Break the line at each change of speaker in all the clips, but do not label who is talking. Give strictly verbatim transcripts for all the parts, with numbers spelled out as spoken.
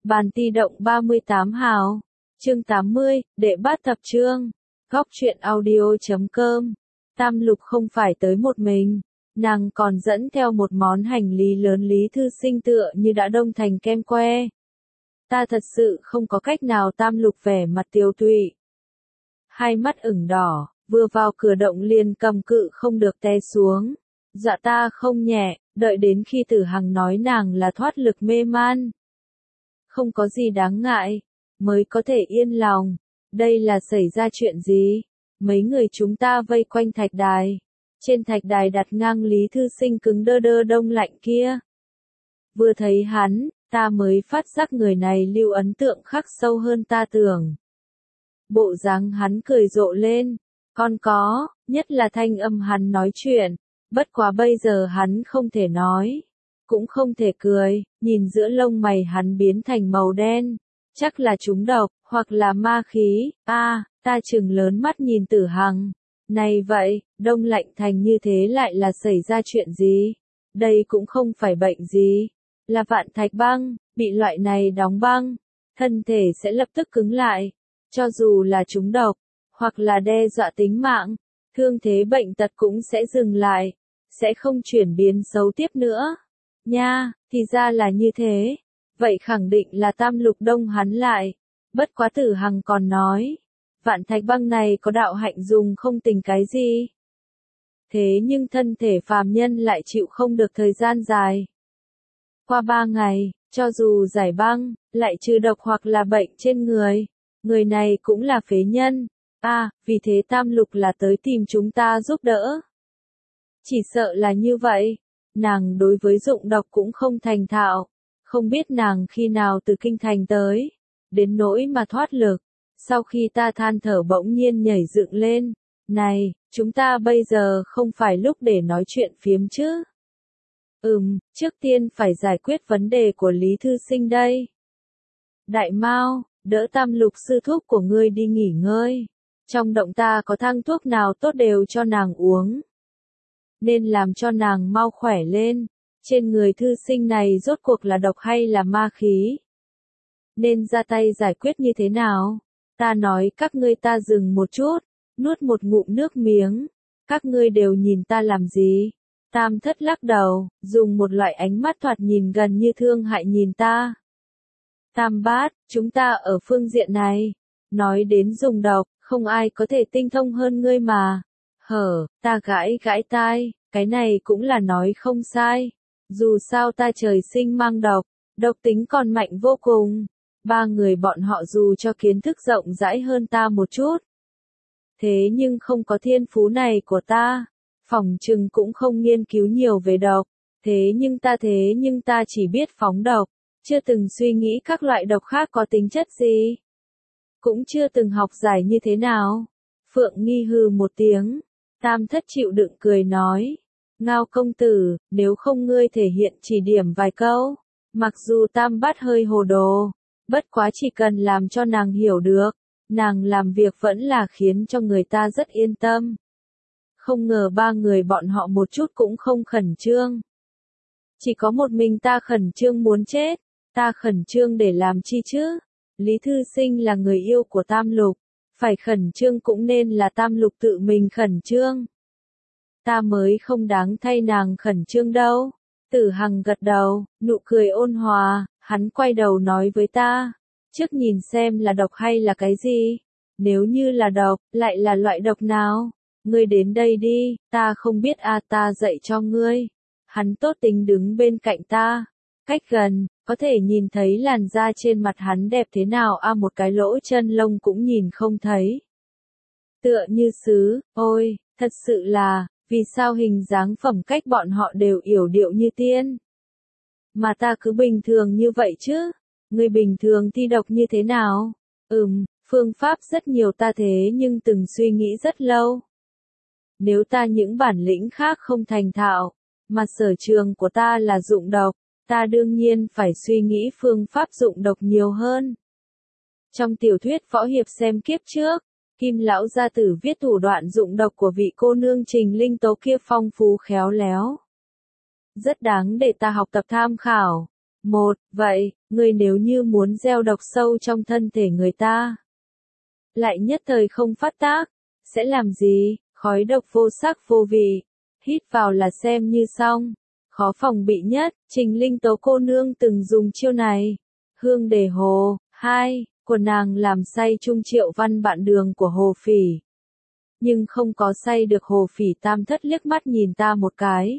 Bàn ti động ba mươi tám hào. Chương tám mươi, đệ bát thập chương. Góc truyện audio chấm com. Tam Lục không phải tới một mình, nàng còn dẫn theo một món hành lý lớn. Lý Thư Sinh tựa như đã đông thành kem que. Ta thật sự không có cách nào. Tam Lục vẻ mặt tiều tụy, hai mắt ửng đỏ, vừa vào cửa động liền cầm cự không được té xuống. Dọa ta không nhẹ, đợi đến khi Tử Hằng nói nàng là thoát lực mê man, không có gì đáng ngại, mới có thể yên lòng. Đây là xảy ra chuyện gì? Mấy người chúng ta vây quanh thạch đài. Trên thạch đài đặt ngang Lý Thư Sinh cứng đơ đơ đông lạnh kia. Vừa thấy hắn, ta mới phát giác người này lưu ấn tượng khắc sâu hơn ta tưởng. Bộ dáng hắn cười rộ lên, con có, nhất là thanh âm hắn nói chuyện. Bất quá bây giờ hắn không thể nói, cũng không thể cười, nhìn giữa lông mày hắn biến thành màu đen. Chắc là trúng độc, hoặc là ma khí. A, à, ta trừng lớn mắt nhìn Tử Hằng. Này vậy, đông lạnh thành như thế lại là xảy ra chuyện gì? Đây cũng không phải bệnh gì, là vạn thạch băng, bị loại này đóng băng, thân thể sẽ lập tức cứng lại. Cho dù là trúng độc, hoặc là đe dọa tính mạng, thương thế bệnh tật cũng sẽ dừng lại, sẽ không chuyển biến xấu tiếp nữa. Nha, thì ra là như thế. Vậy khẳng định là Tam Lục đông hắn lại. Bất quá Tử Hằng còn nói, vạn thạch băng này có đạo hạnh dùng không tình cái gì. Thế nhưng thân thể phàm nhân lại chịu không được thời gian dài. Qua ba ngày, cho dù giải băng, lại trừ độc hoặc là bệnh trên người, người này cũng là phế nhân. À, vì thế Tam Lục là tới tìm chúng ta giúp đỡ. Chỉ sợ là như vậy. Nàng đối với dụng độc cũng không thành thạo. Không biết nàng khi nào từ kinh thành tới, đến nỗi mà thoát lực. Sau khi ta than thở bỗng nhiên nhảy dựng lên. Này, chúng ta bây giờ không phải lúc để nói chuyện phiếm chứ. Ừm, trước tiên phải giải quyết vấn đề của Lý Thư Sinh đây. Đại Mao, đỡ Tam Lục sư thúc của ngươi đi nghỉ ngơi. Trong động ta có thang thuốc nào tốt đều cho nàng uống, nên làm cho nàng mau khỏe lên. Trên người Thư Sinh này rốt cuộc là độc hay là ma khí? Nên ra tay giải quyết như thế nào? Ta nói các ngươi. Ta dừng một chút, nuốt một ngụm nước miếng. Các ngươi đều nhìn ta làm gì? Tam Thất lắc đầu, dùng một loại ánh mắt thoạt nhìn gần như thương hại nhìn ta. Tam Bát, chúng ta ở phương diện này, nói đến dùng độc, không ai có thể tinh thông hơn ngươi mà. Hở, ta gãi gãi tai, cái này cũng là nói không sai. Dù sao ta trời sinh mang độc, độc tính còn mạnh vô cùng. Ba người bọn họ dù cho kiến thức rộng rãi hơn ta một chút, thế nhưng không có thiên phú này của ta, phỏng chừng cũng không nghiên cứu nhiều về độc. Thế nhưng ta thế nhưng ta chỉ biết phóng độc, chưa từng suy nghĩ các loại độc khác có tính chất gì, cũng chưa từng học giải như thế nào. Phượng Nghi hừ một tiếng. Tam Thất chịu đựng cười nói, Ngao công tử, nếu không ngươi thể hiện chỉ điểm vài câu. Mặc dù Tam Bát hơi hồ đồ, bất quá chỉ cần làm cho nàng hiểu được, nàng làm việc vẫn là khiến cho người ta rất yên tâm. Không ngờ ba người bọn họ một chút cũng không khẩn trương. Chỉ có một mình ta khẩn trương muốn chết. Ta khẩn trương để làm chi chứ? Lý Thư Sinh là người yêu của Tam Lục, phải khẩn trương cũng nên là Tam Lục tự mình khẩn trương. Ta mới không đáng thay nàng khẩn trương đâu. Tử Hằng gật đầu, nụ cười ôn hòa, hắn quay đầu nói với ta, trước nhìn xem là độc hay là cái gì. Nếu như là độc, lại là loại độc nào? Ngươi đến đây đi, ta không biết a à, ta dạy cho ngươi. Hắn tốt tính đứng bên cạnh ta, cách gần, có thể nhìn thấy làn da trên mặt hắn đẹp thế nào a à, một cái lỗ chân lông cũng nhìn không thấy. Tựa như sứ, ôi, thật sự là, vì sao hình dáng phẩm cách bọn họ đều yểu điệu như tiên, mà ta cứ bình thường như vậy chứ? Người bình thường thi độc như thế nào? Ừm, phương pháp rất nhiều ta thế nhưng từng suy nghĩ rất lâu. Nếu ta những bản lĩnh khác không thành thạo, mà sở trường của ta là dụng độc, ta đương nhiên phải suy nghĩ phương pháp dụng độc nhiều hơn. Trong tiểu thuyết võ hiệp xem kiếp trước, Kim lão gia tử viết thủ đoạn dụng độc của vị cô nương Trình Linh Tố kia phong phú khéo léo, rất đáng để ta học tập tham khảo. Một, vậy, ngươi nếu như muốn gieo độc sâu trong thân thể người ta, lại nhất thời không phát tác, sẽ làm gì? Khói độc vô sắc vô vị, hít vào là xem như xong. Khó phòng bị nhất, Trình Linh Tố cô nương từng dùng chiêu này. Hương đề hồ, hai, của nàng làm say Trung Triệu Văn bạn đường của Hồ Phỉ. Nhưng không có say được Hồ Phỉ Tam Thất liếc mắt nhìn ta một cái.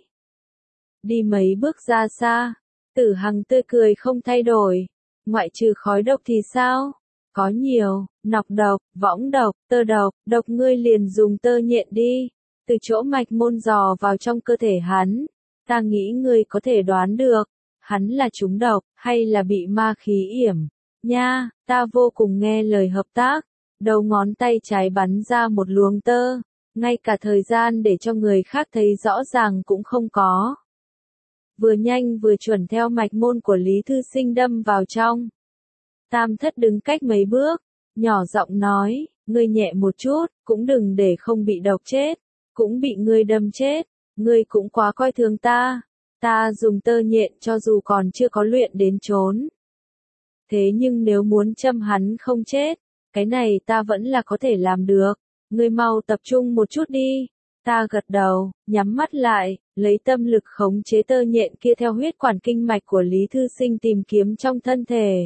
Đi mấy bước ra xa, Tử Hằng tươi cười không thay đổi. Ngoại trừ khói độc thì sao? Có nhiều, nọc độc, võng độc, tơ độc, độc ngươi liền dùng tơ nhện đi. Từ chỗ mạch môn dò vào trong cơ thể hắn. Ta nghĩ ngươi có thể đoán được, hắn là trúng độc, hay là bị ma khí yểm. Nha, ta vô cùng nghe lời hợp tác. Đầu ngón tay trái bắn ra một luồng tơ, ngay cả thời gian để cho người khác thấy rõ ràng cũng không có. Vừa nhanh vừa chuẩn theo mạch môn của Lý Thư Sinh đâm vào trong. Tam Thất đứng cách mấy bước, nhỏ giọng nói, ngươi nhẹ một chút, cũng đừng để không bị độc chết, cũng bị ngươi đâm chết, ngươi cũng quá coi thường ta. Ta dùng tơ nhện cho dù còn chưa có luyện đến chốn. Thế nhưng nếu muốn châm hắn không chết, cái này ta vẫn là có thể làm được. Ngươi mau tập trung một chút đi. Ta gật đầu, nhắm mắt lại, lấy tâm lực khống chế tơ nhện kia theo huyết quản kinh mạch của Lý Thư Sinh tìm kiếm trong thân thể.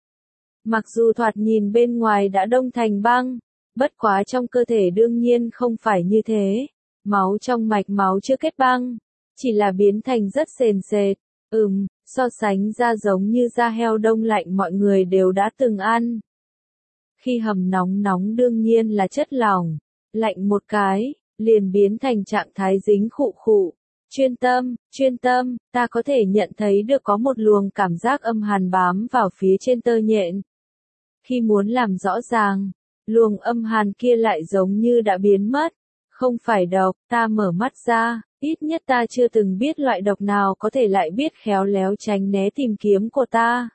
Mặc dù thoạt nhìn bên ngoài đã đông thành băng, bất quá trong cơ thể đương nhiên không phải như thế. Máu trong mạch máu chưa kết băng, chỉ là biến thành rất sền sệt. Ừm, so sánh ra giống như da heo đông lạnh mọi người đều đã từng ăn. Khi hầm nóng nóng đương nhiên là chất lỏng, lạnh một cái, liền biến thành trạng thái dính khụ khụ. Chuyên tâm, chuyên tâm, ta có thể nhận thấy được có một luồng cảm giác âm hàn bám vào phía trên tơ nhện. Khi muốn làm rõ ràng, luồng âm hàn kia lại giống như đã biến mất. Không phải độc, ta mở mắt ra, ít nhất ta chưa từng biết loại độc nào có thể lại biết khéo léo tránh né tìm kiếm của ta.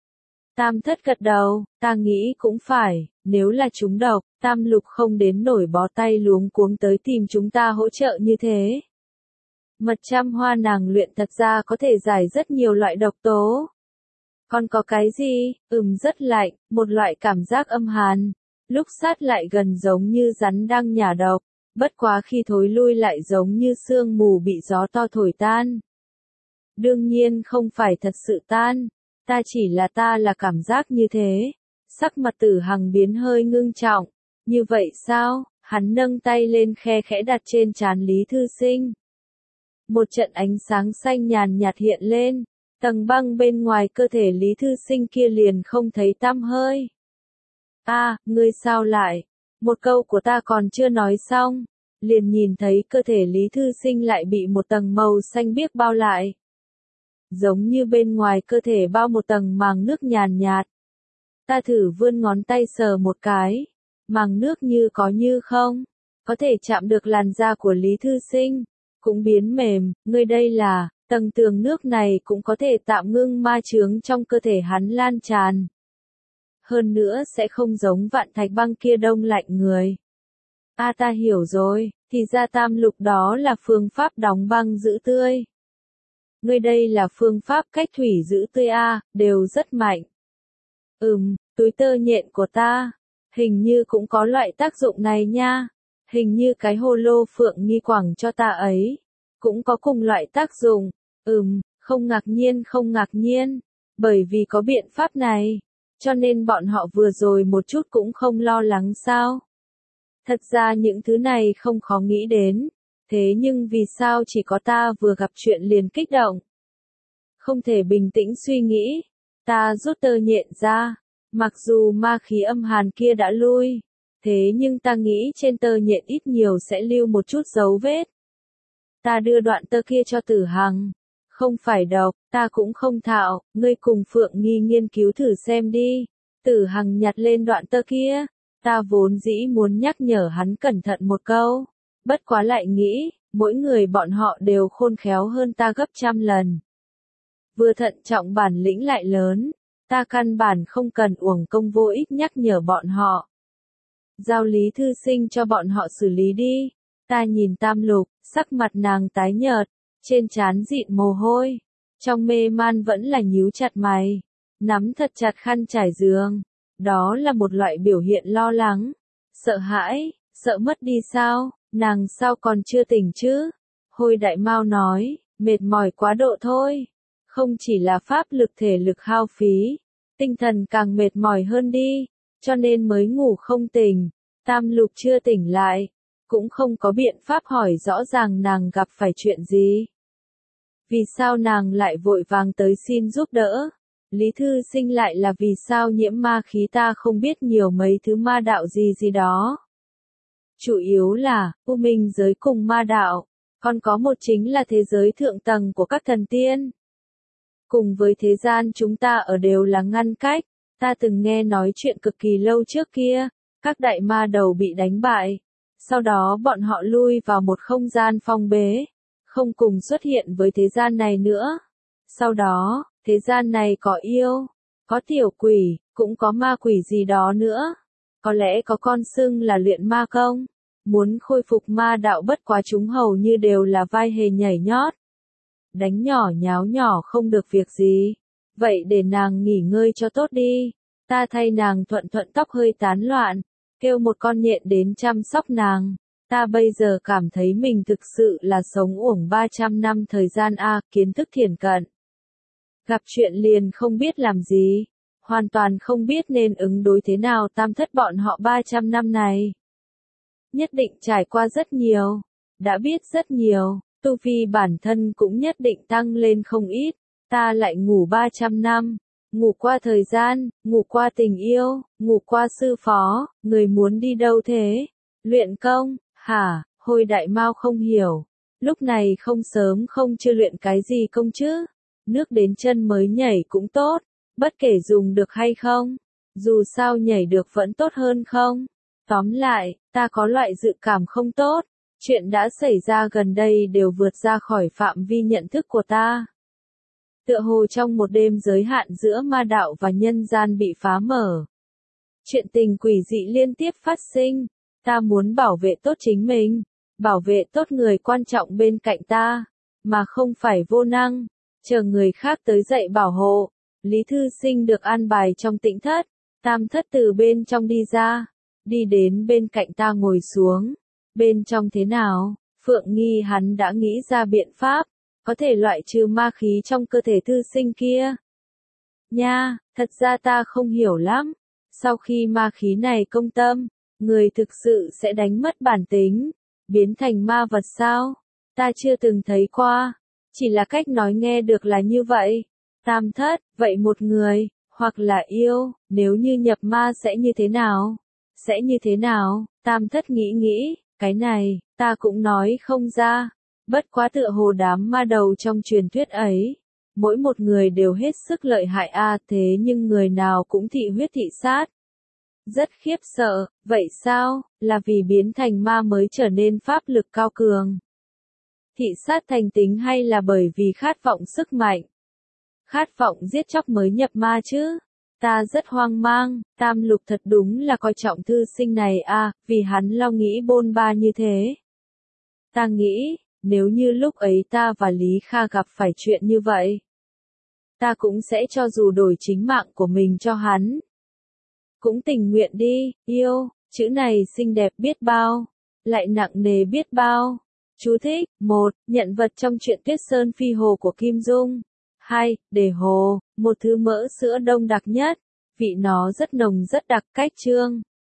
Tam Thất gật đầu, ta nghĩ cũng phải, nếu là chúng độc, Tam Lục không đến nổi bó tay luống cuống tới tìm chúng ta hỗ trợ như thế. Mật trăm hoa nàng luyện thật ra có thể giải rất nhiều loại độc tố. Còn có cái gì? Ừm, rất lạnh, một loại cảm giác âm hàn, lúc sát lại gần giống như rắn đang nhả độc, bất quá khi thối lui lại giống như sương mù bị gió to thổi tan. Đương nhiên không phải thật sự tan, ta chỉ là ta là cảm giác như thế. Sắc mặt Tử Hằng biến hơi ngưng trọng. Như vậy sao? Hắn nâng tay lên khe khẽ đặt trên trán Lý Thư Sinh. Một trận ánh sáng xanh nhàn nhạt hiện lên, tầng băng bên ngoài cơ thể Lý Thư Sinh kia liền không thấy tăm hơi. A, à, ngươi sao lại? Một câu của ta còn chưa nói xong, liền nhìn thấy cơ thể Lý Thư Sinh lại bị một tầng màu xanh biếc bao lại. Giống như bên ngoài cơ thể bao một tầng màng nước nhàn nhạt. Ta thử vươn ngón tay sờ một cái, màng nước như có như không, có thể chạm được làn da của Lý Thư Sinh, cũng biến mềm, ngươi đây là, tầng tường nước này cũng có thể tạm ngưng ma chướng trong cơ thể hắn lan tràn. Hơn nữa sẽ không giống vạn thạch băng kia đông lạnh người. A à, ta hiểu rồi, thì ra Tam Lục đó là phương pháp đóng băng giữ tươi. Ngươi đây là phương pháp cách thủy giữ tươi a, à, đều rất mạnh. Ừm, túi tơ nhện của ta, hình như cũng có loại tác dụng này nha. Hình như cái hồ lô Phượng Nghi quẳng cho ta ấy, cũng có cùng loại tác dụng. Ừm, không ngạc nhiên không ngạc nhiên, bởi vì có biện pháp này, cho nên bọn họ vừa rồi một chút cũng không lo lắng sao. Thật ra những thứ này không khó nghĩ đến, thế nhưng vì sao chỉ có ta vừa gặp chuyện liền kích động. Không thể bình tĩnh suy nghĩ, ta rút tơ nhện ra, mặc dù ma khí âm hàn kia đã lui, thế nhưng ta nghĩ trên tơ nhện ít nhiều sẽ lưu một chút dấu vết. Ta đưa đoạn tơ kia cho Tử Hằng, không phải độc, ta cũng không thạo, ngươi cùng Phượng Nghi nghiên cứu thử xem đi. Tử Hằng nhặt lên đoạn tơ kia, ta vốn dĩ muốn nhắc nhở hắn cẩn thận một câu, bất quá lại nghĩ, mỗi người bọn họ đều khôn khéo hơn ta gấp trăm lần. Vừa thận trọng bản lĩnh lại lớn, ta căn bản không cần uổng công vô ích nhắc nhở bọn họ. Giao Lý Thư Sinh cho bọn họ xử lý đi. Ta nhìn Tam Lục, sắc mặt nàng tái nhợt, trên trán dịn mồ hôi. Trong mê man vẫn là nhíu chặt mày, nắm thật chặt khăn trải giường. Đó là một loại biểu hiện lo lắng, sợ hãi, sợ mất đi sao, nàng sao còn chưa tỉnh chứ? Hồi Đại Mao nói, mệt mỏi quá độ thôi. Không chỉ là pháp lực thể lực hao phí, tinh thần càng mệt mỏi hơn đi, cho nên mới ngủ không tỉnh. Tam Lục chưa tỉnh lại, cũng không có biện pháp hỏi rõ ràng nàng gặp phải chuyện gì. Vì sao nàng lại vội vàng tới xin giúp đỡ? Lý Thư Sinh lại là vì sao nhiễm ma khí ta không biết nhiều mấy thứ ma đạo gì gì đó. Chủ yếu là, U Minh giới cùng ma đạo, còn có một chính là thế giới thượng tầng của các thần tiên. Cùng với thế gian chúng ta ở đều là ngăn cách, ta từng nghe nói chuyện cực kỳ lâu trước kia, các đại ma đầu bị đánh bại, sau đó bọn họ lui vào một không gian phong bế, không cùng xuất hiện với thế gian này nữa. Sau đó, thế gian này có yêu, có tiểu quỷ, cũng có ma quỷ gì đó nữa. Có lẽ có con xưng là luyện ma công, muốn khôi phục ma đạo bất quá chúng hầu như đều là vai hề nhảy nhót. Đánh nhỏ nháo nhỏ không được việc gì. Vậy để nàng nghỉ ngơi cho tốt đi. Ta thay nàng thuận thuận tóc hơi tán loạn, kêu một con nhện đến chăm sóc nàng. Ta bây giờ cảm thấy mình thực sự là sống uổng ba trăm năm thời gian a, kiến thức thiển cận. Gặp chuyện liền không biết làm gì, hoàn toàn không biết nên ứng đối thế nào tam thất bọn họ ba trăm năm này. Nhất định trải qua rất nhiều, đã biết rất nhiều, tu vi bản thân cũng nhất định tăng lên không ít, ta lại ngủ ba trăm năm, ngủ qua thời gian, ngủ qua tình yêu, ngủ qua sư phó, người muốn đi đâu thế? Luyện công, hả? Hồi Đại Mao không hiểu, lúc này không sớm không chưa luyện cái gì công chứ? Nước đến chân mới nhảy cũng tốt, bất kể dùng được hay không, dù sao nhảy được vẫn tốt hơn không? Tóm lại, ta có loại dự cảm không tốt, chuyện đã xảy ra gần đây đều vượt ra khỏi phạm vi nhận thức của ta. Tựa hồ trong một đêm giới hạn giữa ma đạo và nhân gian bị phá mở. Chuyện tình quỷ dị liên tiếp phát sinh, ta muốn bảo vệ tốt chính mình, bảo vệ tốt người quan trọng bên cạnh ta, mà không phải vô năng, chờ người khác tới dậy bảo hộ. Lý Thư Sinh được an bài trong tĩnh thất, tam thất từ bên trong đi ra, đi đến bên cạnh ta ngồi xuống. Bên trong thế nào? Phượng nghi hắn đã nghĩ ra biện pháp, có thể loại trừ ma khí trong cơ thể Thư Sinh kia. Nha, thật ra ta không hiểu lắm. Sau khi ma khí này công tâm, người thực sự sẽ đánh mất bản tính, biến thành ma vật sao? Ta chưa từng thấy qua, chỉ là cách nói nghe được là như vậy. Tam thất, vậy một người, hoặc là yêu, nếu như nhập ma sẽ như thế nào? Sẽ như thế nào? Tam thất nghĩ nghĩ, cái này, ta cũng nói không ra. Bất quá tựa hồ đám ma đầu trong truyền thuyết ấy, mỗi một người đều hết sức lợi hại a, thế nhưng người nào cũng thị huyết thị sát. Rất khiếp sợ, vậy sao, là vì biến thành ma mới trở nên pháp lực cao cường? Thị sát thành tính hay là bởi vì khát vọng sức mạnh? Khát vọng giết chóc mới nhập ma chứ? Ta rất hoang mang, Tam Lục thật đúng là coi trọng Thư Sinh này a, vì hắn lo nghĩ bôn ba như thế. Ta nghĩ, nếu như lúc ấy ta và Lý Kha gặp phải chuyện như vậy, ta cũng sẽ cho dù đổi chính mạng của mình cho hắn. Cũng tình nguyện đi, yêu, chữ này xinh đẹp biết bao, lại nặng nề biết bao. Chú thích, một, nhận vật trong truyện Tuyết Sơn Phi Hồ của Kim Dung. hai, đề hồ, một thứ mỡ sữa đông đặc nhất, vị nó rất nồng rất đặc. Cách chương